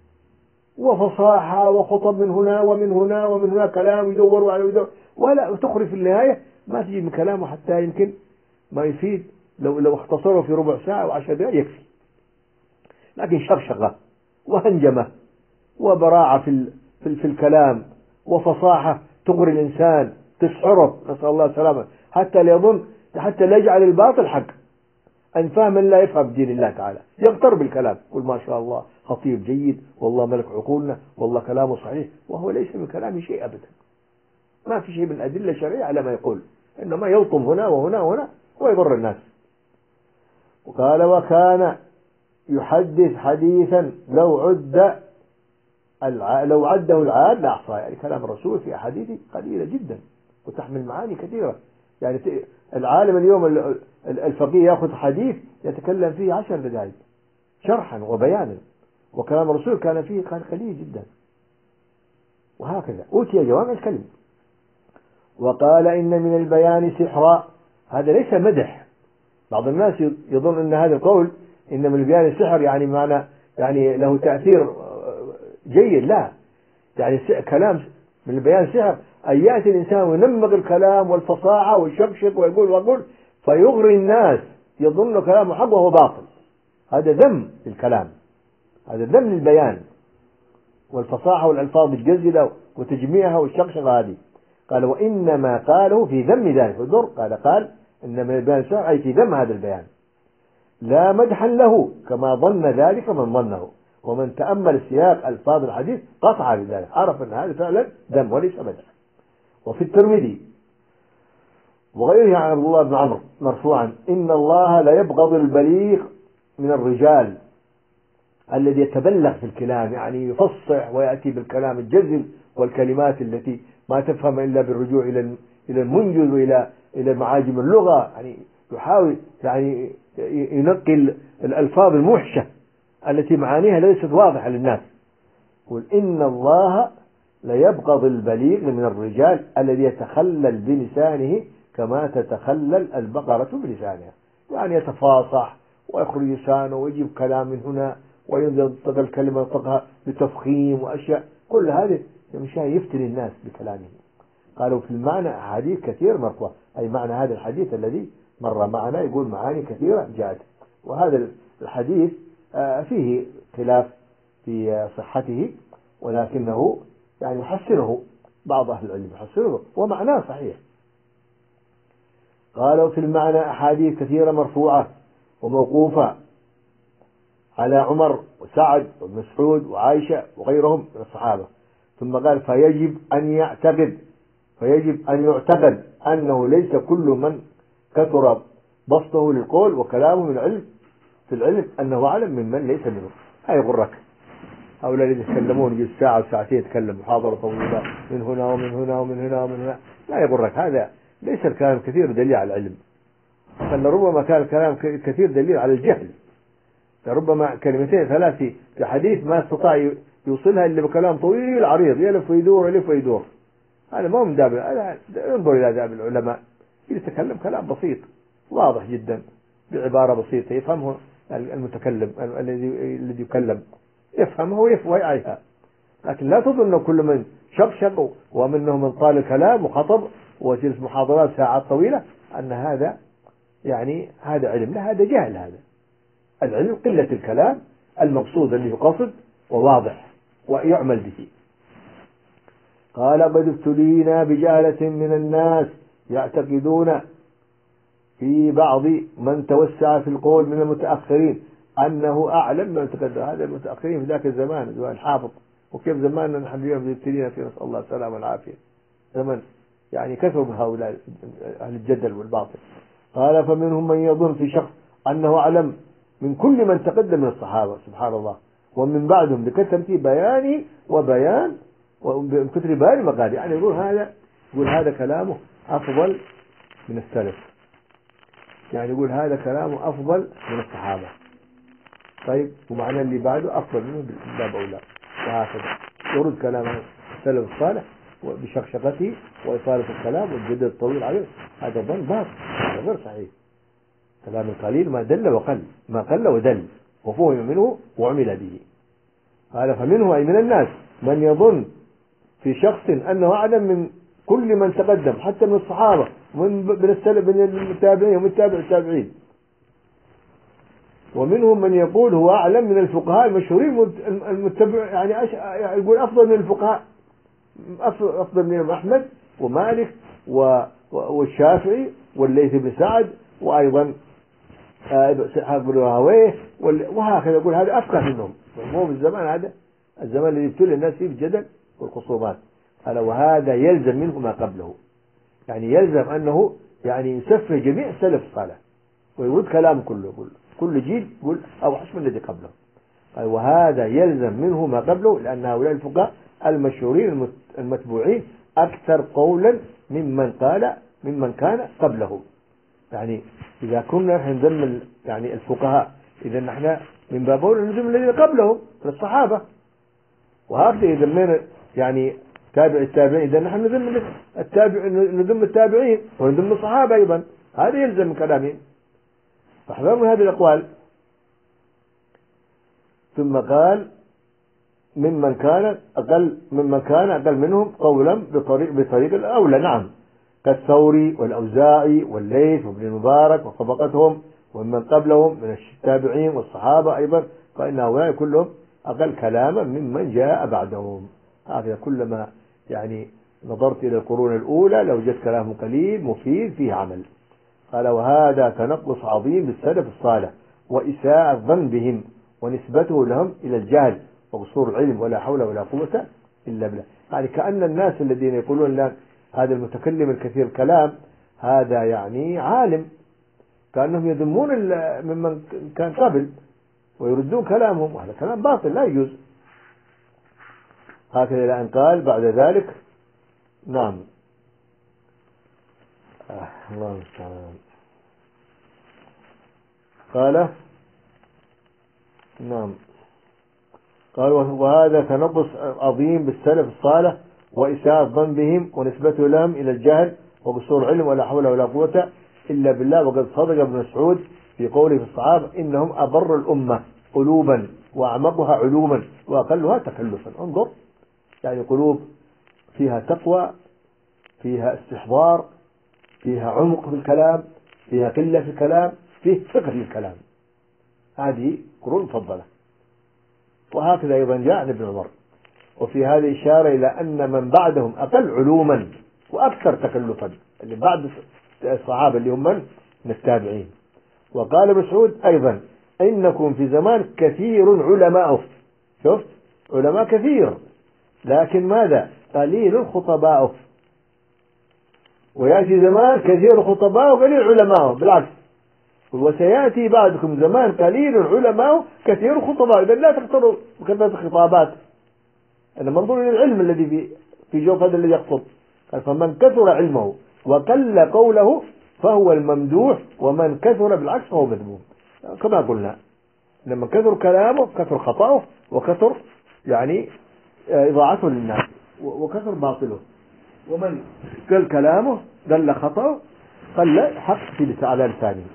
وفصاحة وخطب من هنا ومن هنا ومن هنا كلام يدور وعلى يدور، ولا تخرج في النهاية ما تجد من كلامه حتى يمكن ما يفيد. لو لو اختصره في ربع ساعة وعشر دقائق يكفي، لكن شغشغة وهنجمة وبراعة في في, في الكلام وفصاحة تغري الإنسان تسعره، نسأل الله السلامة، حتى لا يظن حتى لا يجعل الباطل حق. أن فهم من لا يفهم دين الله تعالى يغتر بالكلام، قل ما شاء الله خطيب جيد والله ملك عقولنا والله كلامه صحيح، وهو ليس من كلامه شيء أبدا، ما في شيء من أدلة الشرعية على ما يقول، إنما يلطم هنا وهنا وهنا ويضر الناس. وقال وكان يحدث حديثا لو عد الع... لو عده العاد لا أحصاه، يعني كلام الرسول في أحاديث قليلة جدا وتحمل معاني كثيرة. يعني العالم اليوم الفقيه يأخذ حديث يتكلم فيه عشر دقائق شرحا وبيانا، وكلام الرسول كان فيه كان قليل جدا. وهكذا أوتي جوامع الكلم. وقال إن من البيان سحرا، هذا ليس مدح. بعض الناس يظن أن هذا القول إن من البيان السحر يعني معنى يعني له تأثير جيد. لا، يعني كلام من البيان سحر أن يأتي الإنسان وينمق الكلام والفصاحة والشقشق ويقول ويقول فيغري الناس يظن كلامه حق وهو باطل. هذا ذم للكلام، هذا ذم للبيان والفصاحة والألفاظ الجزلة وتجميعها والشقشقة هذه. قال وإنما قاله في ذم ذلك الضر. قال قال إن من البيان السحر أي في ذم هذا البيان، لا مدحا له كما ظن ذلك من ظنه. ومن تأمل سياق ألفاظ الحديث قطع بذلك، عرف أن هذا فعلا ذم وليس مدح. وفي الترمذي وغيره عن عبد الله بن عمرو مرفوعا إن الله لا يبغض البليغ من الرجال الذي يتبلغ في الكلام، يعني يفصح ويأتي بالكلام الجزل والكلمات التي ما تفهم إلا بالرجوع إلى إلى المنجز وإلى إلى معاجم اللغة. يعني يحاول يعني ينقل الألفاظ الموحشة التي معانيها ليست واضحة للناس. قل إن الله لا يبغض البليغ من الرجال الذي يتخلل بلسانه كما تتخلل البقرة بلسانها، يعني يتفاصح ويخرج لسانه ويجيب كلام من هنا وينطق الكلمة ينطقها بتفخيم وأشياء، كل هذه مشان يفتن الناس بكلامه. قالوا في المعنى أحاديث كثير مرفوعة، أي معنى هذا الحديث الذي مر معنا يقول معاني كثيرة جاءت. وهذا الحديث فيه خلاف في صحته، ولكنه يعني يحسنه بعض أهل العلم يحسنه ومعناه صحيح. قالوا في المعنى أحاديث كثيرة مرفوعة وموقوفة على عمر وسعد ومسعود وعائشة وغيرهم من الصحابة. ثم قال فيجب أن يعتقد فيجب أن يعتقد أنه ليس كل من كثر بسطه للقول وكلامه من العلم في العلم أنه أعلم ممن ليس منه. لا يغرك هؤلاء الذين يتكلمون يجلس ساعة وساعتين يتكلم محاضرة طويلة من هنا ومن هنا ومن هنا ومن هنا، لا يغرك، هذا ليس الكلام كثير دليل على العلم، بل ربما كان الكلام كثير دليل على الجهل. ربما كلمتين ثلاث في حديث ما استطاع يوصلها إلا بكلام طويل عريض يلف ويدور يلف ويدور، هذا ما هو من داب. انظر إلى داب العلماء يتكلم كلام بسيط واضح جدا بعبارة بسيطة يفهمه المتكلم الذي الذي يكلم يفهمه ويعيها. لكن لا تظن كل من شقشق ومنهم من طال الكلام وخطب وجلس محاضرات ساعات طويلة أن هذا يعني هذا علم. لا، هذا جهل. هذا العلم قلة الكلام المقصود اللي يقصد وواضح ويعمل به. قال قد ابتلينا بجهلة من الناس يعتقدون في بعض من توسع في القول من المتأخرين أنه أعلم من تقدم. هذا المتأخرين في ذاك الزمان زمان حافظ، وكيف زماننا نحن اليوم يبتلينا في نسأل الله السلامة والعافية. زمن يعني كثر من هؤلاء أهل الجدل والباطل. قال فمنهم من يظن في شخص أنه أعلم من كل من تقدم من الصحابة سبحان الله ومن بعدهم بكثرة بيان وبيان وبكثرة بيان مقال، يعني يقول هذا يقول هذا كلامه أفضل من السلف، يعني يقول هذا كلامه أفضل من الصحابة. طيب ومعنى اللي بعده أفضل منه باب أولى، وهكذا يرد كلام السلف الصالح بشقشقته وإطالة الكلام والجدل الطويل عليه. هذا ظن باطل، هذا غير صحيح. كلام القليل ما دل وقل، ما قل ودل وفهم منه وعمل به. قال فمنه أي من الناس من يظن في شخص أنه أعلم من كل من تقدم حتى من الصحابة من السلف من التابعين ومن التابع التابعين. ومنهم من يقول هو أعلم من الفقهاء المشهورين المتبع، يعني يقول أفضل من الفقهاء، أفضل من أحمد ومالك والشافعي والليث بن سعد وأيضا إسحاق بن راهويه وهكذا. يقول هذا أفقه منهم. مو بالزمان هذا الزمان الذي يبتلي الناس فيه بالجدل والخصومات. قال وهذا يلزم منه ما قبله، يعني يلزم أنه يعني يسفه جميع السلف الصالح ويرد كلام كله يقول كل جيل يقول أوحش من الذي قبله. قال وهذا يلزم منه ما قبله لأن هؤلاء الفقهاء المشهورين المتبوعين أكثر قولا ممن قال ممن كان قبله. يعني إذا كنا نحن نذم يعني الفقهاء، إذا نحن من باب أولى نذم الذين قبلهم من الصحابة، وهكذا إذا من يعني تابع التابعين إذا نحن نذم التابع نذم التابعين ونذم الصحابة أيضا، هذا يلزم من كلامهم. فاحذروا من هذه الأقوال. ثم قال ممن كان أقل ممن كان أقل منهم قولا بطريق بطريق الأولى، نعم، كالثوري والأوزاعي والليث وابن المبارك وطبقتهم ومن قبلهم من التابعين والصحابة أيضا، فإن هؤلاء كلهم أقل كلاما ممن جاء بعدهم. هذا كلما يعني نظرت إلى القرون الأولى لوجدت كلام قليل مفيد فيه عمل. قال وهذا تنقص عظيم بالسلف الصالح وإساءة الظن بهم ونسبته لهم إلى الجهل وقصور العلم ولا حول ولا قوة إلا بالله. يعني كأن الناس الذين يقولون لك هذا المتكلم الكثير الكلام هذا يعني عالم، كأنهم يذمون ممن كان قبل ويردون كلامهم، وهذا كلام باطل لا يجوز. هكذا إلى أن قال بعد ذلك نعم آه الله المستعان قال نعم قال وهذا تنقص عظيم بالسلف الصالح وإساءة الظن بهم ونسبته لهم إلى الجهل وقصور العلم ولا حول ولا قوة إلا بالله. وقد صدق ابن مسعود في قوله في الصحابة إنهم أبر الأمة قلوبا وأعمقها علوما وأقلها تكلفا. انظر، يعني قلوب فيها تقوى، فيها استحضار، فيها عمق في الكلام، فيها قلة في الكلام، فيه فقه في الكلام. هذه قرون مفضلة. وهكذا أيضا جاء عن ابن عمر. وفي هذه إشارة إلى أن من بعدهم أقل علوما وأكثر تكلفا، اللي بعد الصحابة اللي هم من التابعين. وقال ابن مسعود أيضا إنكم في زمان كثير علماء، شفت علماء كثير لكن ماذا قليل خطباء، ويأتي زمان كثير خطباء وقليل علماء، بالعكس وسيأتي بعدكم زمان قليل علماء كثير خطباء. إذا لا تقتروا بكثرة الخطابات، أنا منظور إلى العلم الذي في في جوف هذا الذي يخطب. فمن كثر علمه وقل قوله فهو الممدوح، ومن كثر بالعكس فهو مذموم. كما قلنا لما كثر كلامه كثر خطأه وكثر يعني إضاعته للناس وكثر باطله، ومن قل كلامه قل خطأه قل حق في على لسانه.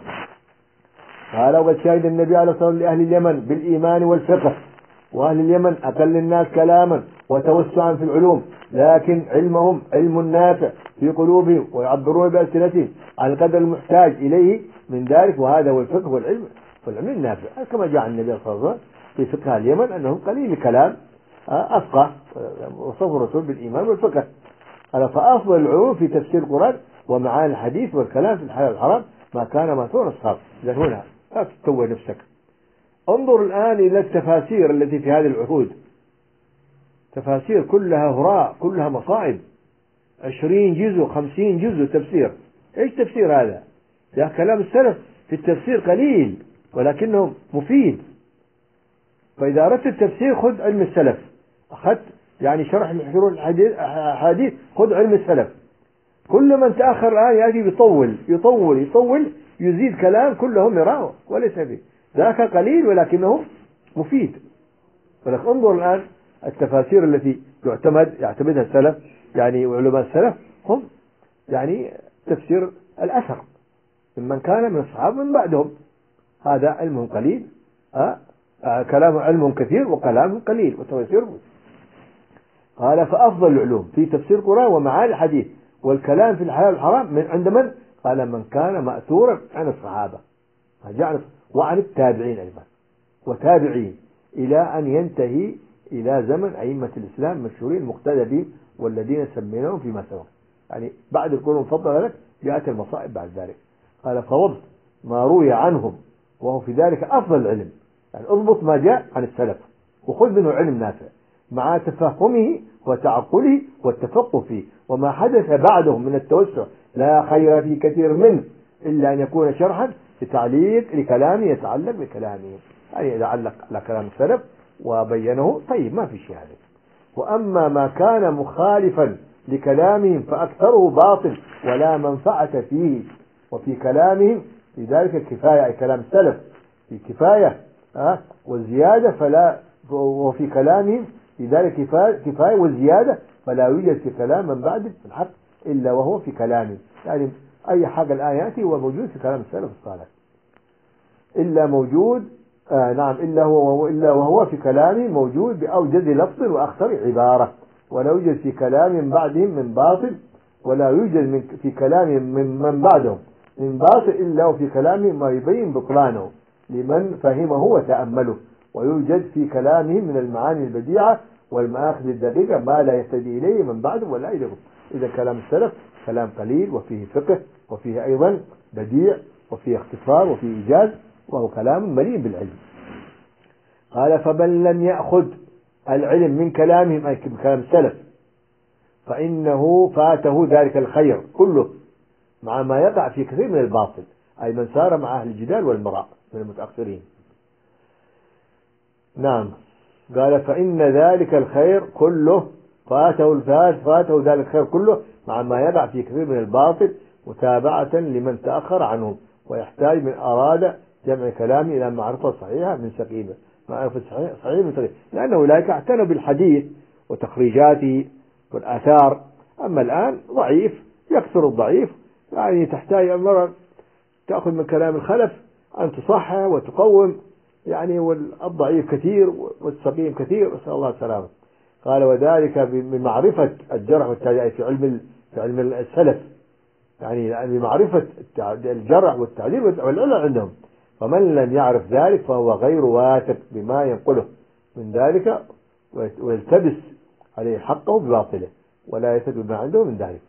قال وقد شهد النبي عليه الصلاة والسلام لأهل اليمن بالإيمان والفقه، وأهل اليمن أقل الناس كلاما وتوسعا في العلوم، لكن علمهم علم نافع في قلوبهم ويعبرون بألسنتهم عن القدر المحتاج إليه من ذلك، وهذا هو الفقه والعلم والعلم النافع. كما جاء النبي صلى الله عليه وسلم في فقه اليمن أنهم قليل الكلام أفقه، وصف الرسول بالإيمان والفقه. قال فأفضل العلوم في تفسير القرآن ومعاني الحديث والكلام في الحلال والحرام ما كان ماثور الصحابة. إذا هنا لا تتوه نفسك. انظر الآن إلى التفاسير التي في هذه العهود، تفاسير كلها هراء كلها مصائب، عشرين جزء خمسين جزء تفسير. ايش تفسير هذا؟ ده كلام السلف في التفسير قليل ولكنه مفيد. فإذا أردت التفسير خذ علم السلف، أخذت يعني شرح الحلول الحديث خذ علم السلف. كل من تأخر الآن يأتي يطول يطول يطول يزيد كلام كلهم يراه وليس فيه، ذاك قليل ولكنه مفيد. ولكن انظر الآن التفاسير التي يعتمد يعتمدها السلف يعني وعلماء السلف هم يعني تفسير الأثر ممن كان من الصحابة من بعدهم، هذا علمهم قليل أه؟ أه كلام علمهم كثير وكلامهم قليل وتفسيرهم. قال فأفضل العلوم في تفسير القرآن ومعاني الحديث والكلام في الحلال والحرام من عند من؟ قال من كان مأثورا عن الصحابة وعن التابعين أيضا وتابعين إلى أن ينتهي إلى زمن أئمة الإسلام المشهورين المقتدى بهم والذين سميناهم فيما سبق. يعني بعد القرون المفضلة لك جاءت المصائب بعد ذلك. قال فوضت ما روي عنهم وهو في ذلك أفضل العلم. يعني اضبط ما جاء عن السلف وخذ منه علم نافع مع تفهمه وتعقله والتفقه فيه، وما حدث بعدهم من التوسع لا خير في كثير منه إلا أن يكون شرحا لتعليق لكلامه يتعلق بكلامه، يعني إذا علق على كلام السلف وبينه طيب ما في شيء هذا. وأما ما كان مخالفا لكلامهم فأكثره باطل ولا منفعة فيه. وفي كلامهم لذلك كفاية، أي كلام السلف في كفاية أه والزيادة، فلا وفي كلامهم لذلك كفاية, كفاية والزيادة، فلا يوجد في كلام من بعد في الحق إلا وهو في كلامهم. يعني أي حاجة الآن يأتي هو موجود في كلام السلف الصالح، إلا موجود آه نعم إلا هو إلا وهو في كلامه موجود بأوجز لفظ وأخطر عبارة، ولا يوجد في كلام من بعدهم من باطل، ولا يوجد من في كلام من من بعدهم من باطل إلا وفي كلامه ما يبين بطلانه لمن فهمه وتأمله. ويوجد في كلامهم من المعاني البديعة والمآخذ الدقيقة ما لا يهتدي إليه من بعدهم ولا إليهم. إذا كلام السلف كلام قليل وفيه فقه وفيه أيضا بديع وفيه اختصار وفيه إيجاز، وهو كلام مليء بالعلم. قال فمن لم يأخذ العلم من كلامهم أي كلام السلف فإنه فاته ذلك الخير كله مع ما يقع في كثير من الباطل، أي من سار مع أهل الجدال والمراء من المتأخرين. نعم قال فإن ذلك الخير كله فاته الفات فاته ذلك الخير كله مع ما يقع في كثير من الباطل متابعة لمن تأخر عنهم، ويحتاج من أراد جمع كلامه إلى معرفة صحيحة من سقيمة، معرفة صحيح صحيح من سقيمة، لأنه أولئك اعتنوا بالحديث وتخريجاته والآثار. أما الآن ضعيف يكثر الضعيف، يعني تحتاج مرة تأخذ من كلام الخلف أن تصحح وتقوم، يعني والضعيف كثير والسقيم كثير، نسأل الله السلامة. قال وذلك بمعرفة الجرح والتعديل في علم في علم السلف، يعني بمعرفة الجرح والتعديل والعلم عندهم. فمن لم يعرف ذلك فهو غير واثق بما ينقله من ذلك ويلتبس عليه حقه بباطله ولا يثق بما عنده من ذلك.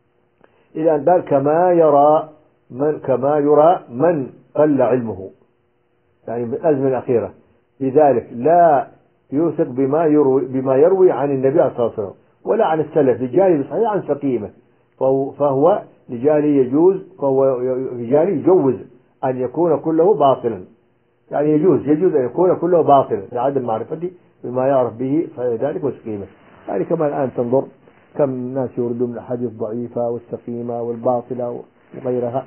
إلى أن قال كما يرى من كما يرى من قل علمه، يعني بالأزمة الأخيرة، لذلك لا يوثق بما يروي بما يروي عن النبي صلى الله عليه وسلم ولا عن السلف لجانب صحيح عن سقيمة، فهو, فهو لجانب يجوز فهو لجانب يجوز أن يكون كله باطلا، يعني يجوز يجوز أن يكون كله باطلا لعدم معرفته بما يعرف به صحيح ذلك وسقيمة. يعني كما الآن تنظر كم الناس يردون الأحاديث الضعيفة والسقيمة والباطلة وغيرها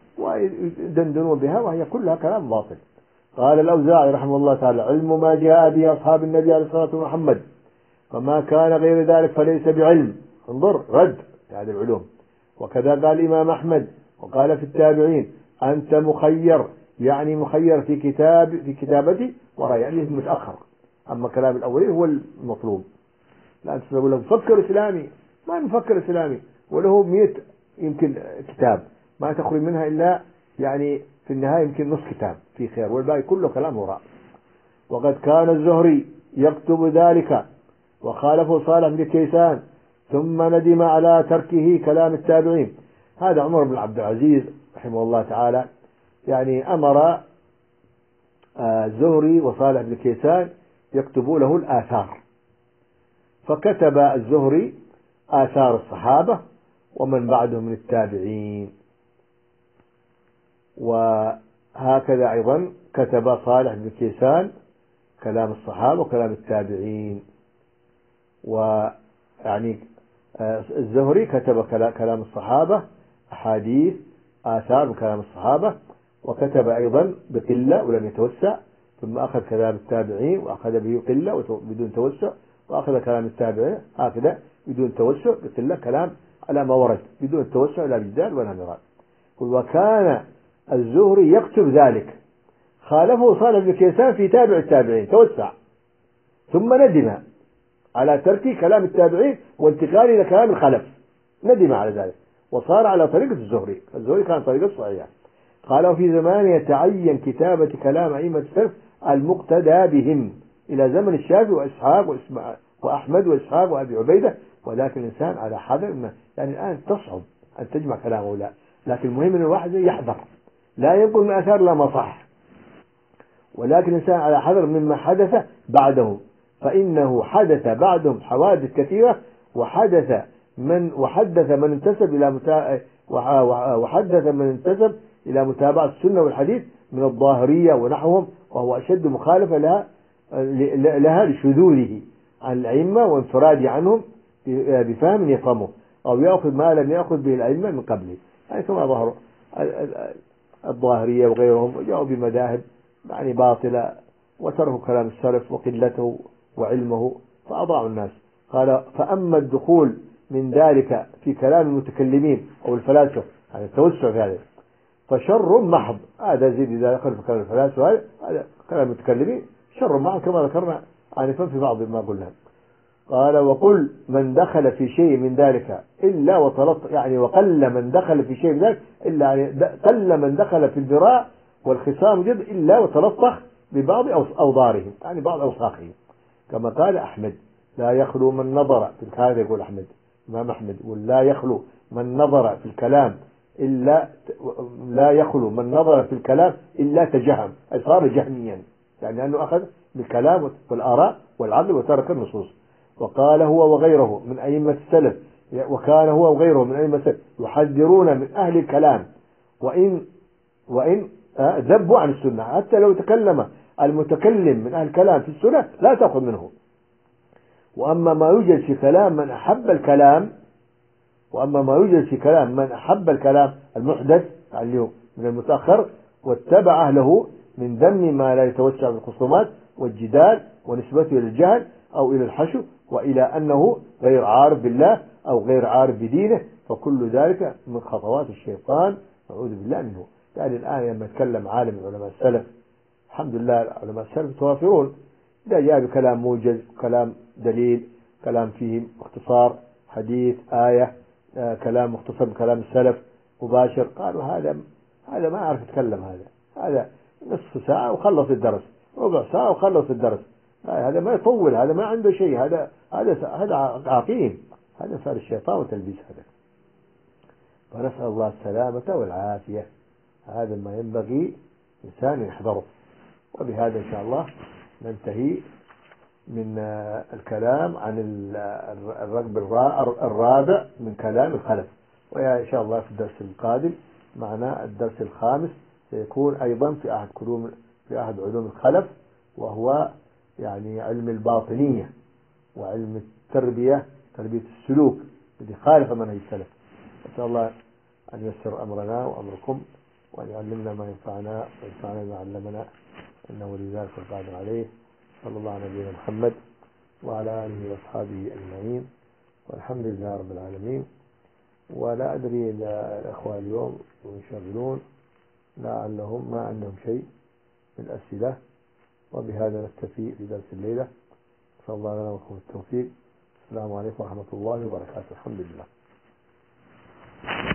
ويدندنون بها وهي كلها كلام باطل. قال الأوزاعي رحمه الله تعالى علم ما جاء به أصحاب النبي عليه الصلاة والسلام محمد، فما كان غير ذلك فليس بعلم. انظر رد هذه العلوم. وكذا قال الإمام أحمد وقال في التابعين أنت مخير، يعني مخير في كتاب في كتابتي ورأي، يعني متأخر. أما كلام الأولين هو المطلوب. لا تقول له مفكر إسلامي، ما مفكر إسلامي وله مئة يمكن كتاب ما تخرج منها إلا يعني في النهاية يمكن نص كتاب في خير والباقي كله كلام وراء. وقد كان الزهري يكتب ذلك وخالفه صالح بن كيسان ثم ندم على تركه كلام التابعين. هذا عمر بن عبد العزيز رحمه الله تعالى يعني أمر الزهري وصالح بن كيسان يكتبوا له الآثار، فكتب الزهري آثار الصحابة ومن بعدهم من التابعين، وهكذا أيضا كتب صالح بن كيسان كلام الصحابة وكلام التابعين. ويعني الزهري كتب كلام الصحابة أحاديث آثار من كلام الصحابة، وكتب أيضا بقلة ولم يتوسع، ثم أخذ كلام التابعين وأخذ به قلة بدون توسع، وأخذ كلام التابعين هكذا بدون توسع بقلة كلام على ما ورد بدون توسع لا جدال ولا مراد. وكان الزهري يكتب ذلك، خالفه صالح بن كيسان في تابع التابعين توسع ثم ندم على ترك كلام التابعين وانتقال إلى كلام الخلف، ندم على ذلك وصار على طريقة الزهري. الزهري كان طريقة صحيحة. قال في زمان يتعين كتابة كلام أئمة السلف المقتدى بهم إلى زمن الشافعي وإسحاق وأحمد وإسحاق وأبي عبيدة، ولكن الإنسان على حذر ما، يعني الآن تصعب أن تجمع كلامه لا، لكن المهم أن الواحد يحذر لا ينقل من أثار لا ما صح، ولكن الإنسان على حذر مما حدث بعدهم، فإنه حدث بعدهم حوادث كثيرة، وحدث من وحدث من انتسب إلى متا... وحدث من انتسب إلى متابعة السنة والحديث من الظاهرية ونحوهم، وهو أشد مخالفة لها لها لشذوذه عن الأئمة وانفراد عنهم بفهم يفهمه. أو يأخذ ما لم يأخذ به الأئمة من قبله، يعني كما ظهر الظاهرية وغيرهم وجاءوا بمذاهب يعني باطلة وتركوا كلام السلف وقلته وعلمه فأضاعوا الناس. قال فأما الدخول من ذلك في كلام المتكلمين أو الفلاسفة، يعني التوسع في هذا، فشر محض. هذا زيد إذا دخل في كلام الفلاسفة هذا كلام المتكلمين شر محض كما ذكرنا آنفا في بعض ما قلنا. قال وقل من دخل في شيء من ذلك إلا وتلط، يعني وقل من دخل في شيء من ذلك إلا، يعني قل من دخل في الذراع والخصام جد إلا وتلطخ ببعض أوضارهم، يعني بعض أوساخهم، كما قال أحمد لا يخلو من نظر في هذا، يقول أحمد إمام أحمد يقول لا يخلو من نظر في الكلام إلا لا يخلو من نظر في الكلام إلا تجهم، أي صار جهميا، يعني أنه أخذ بالكلام والآراء والعقل وترك النصوص. وقال هو وغيره من أئمة السلف، وكان هو وغيره من أئمة السلف يحذرون من أهل الكلام وإن وإن ذبوا عن السنة، حتى لو تكلم المتكلم من أهل الكلام في السنة لا تأخذ منه. وأما ما يوجد في كلام من أحب الكلام وأما ما يوجد في كلام من أحب الكلام المحدث اليوم من المتأخر واتبع أهله من ذم ما لا يتوسع بالخصومات والجدال ونسبته إلى الجهل أو إلى الحشو وإلى أنه غير عارف بالله أو غير عارف بدينه، فكل ذلك من خطوات الشيطان نعوذ بالله منه. يعني الآن لما يتكلم عالم من علماء السلف، الحمد لله علماء السلف توافرون، إذا جاء بكلام موجز، كلام دليل، كلام فيه اختصار حديث آية، آه كلام مختصر بكلام السلف مباشر، قالوا هذا هذا ما أعرف أتكلم، هذا هذا نصف ساعة وخلص الدرس، ربع ساعة وخلص الدرس، هذا ما يطول، هذا ما عنده شيء، هذا هذا هذا عقيم، هذا فعل الشيطان وتلبيس هذا. فنسأل الله السلامة والعافية، هذا ما ينبغي إنسان يحذره. وبهذا إن شاء الله ننتهي من الكلام عن الركب الرابع من كلام الخلف، وإن شاء الله في الدرس القادم معنا الدرس الخامس سيكون أيضا في أحد علوم في أحد علوم الخلف، وهو يعني علم الباطنية وعلم التربية، تربية السلوك الذي خالف منهج السلف. نسأل الله أن ييسر أمرنا وأمركم وأن يعلمنا ما ينفعنا وينفعنا ما علمنا، إنه لذلك القادر عليه. صلى الله على نبينا محمد وعلى آله وأصحابه أجمعين، والحمد لله رب العالمين. ولا أدري الأخوة اليوم ينشغلون لعلهم ما عندهم شيء من الأسئلة، وبهذا نكتفي في درس الليلة. صلى الله لنا ولكم التوفيق. السلام عليكم ورحمة الله وبركاته. الحمد لله.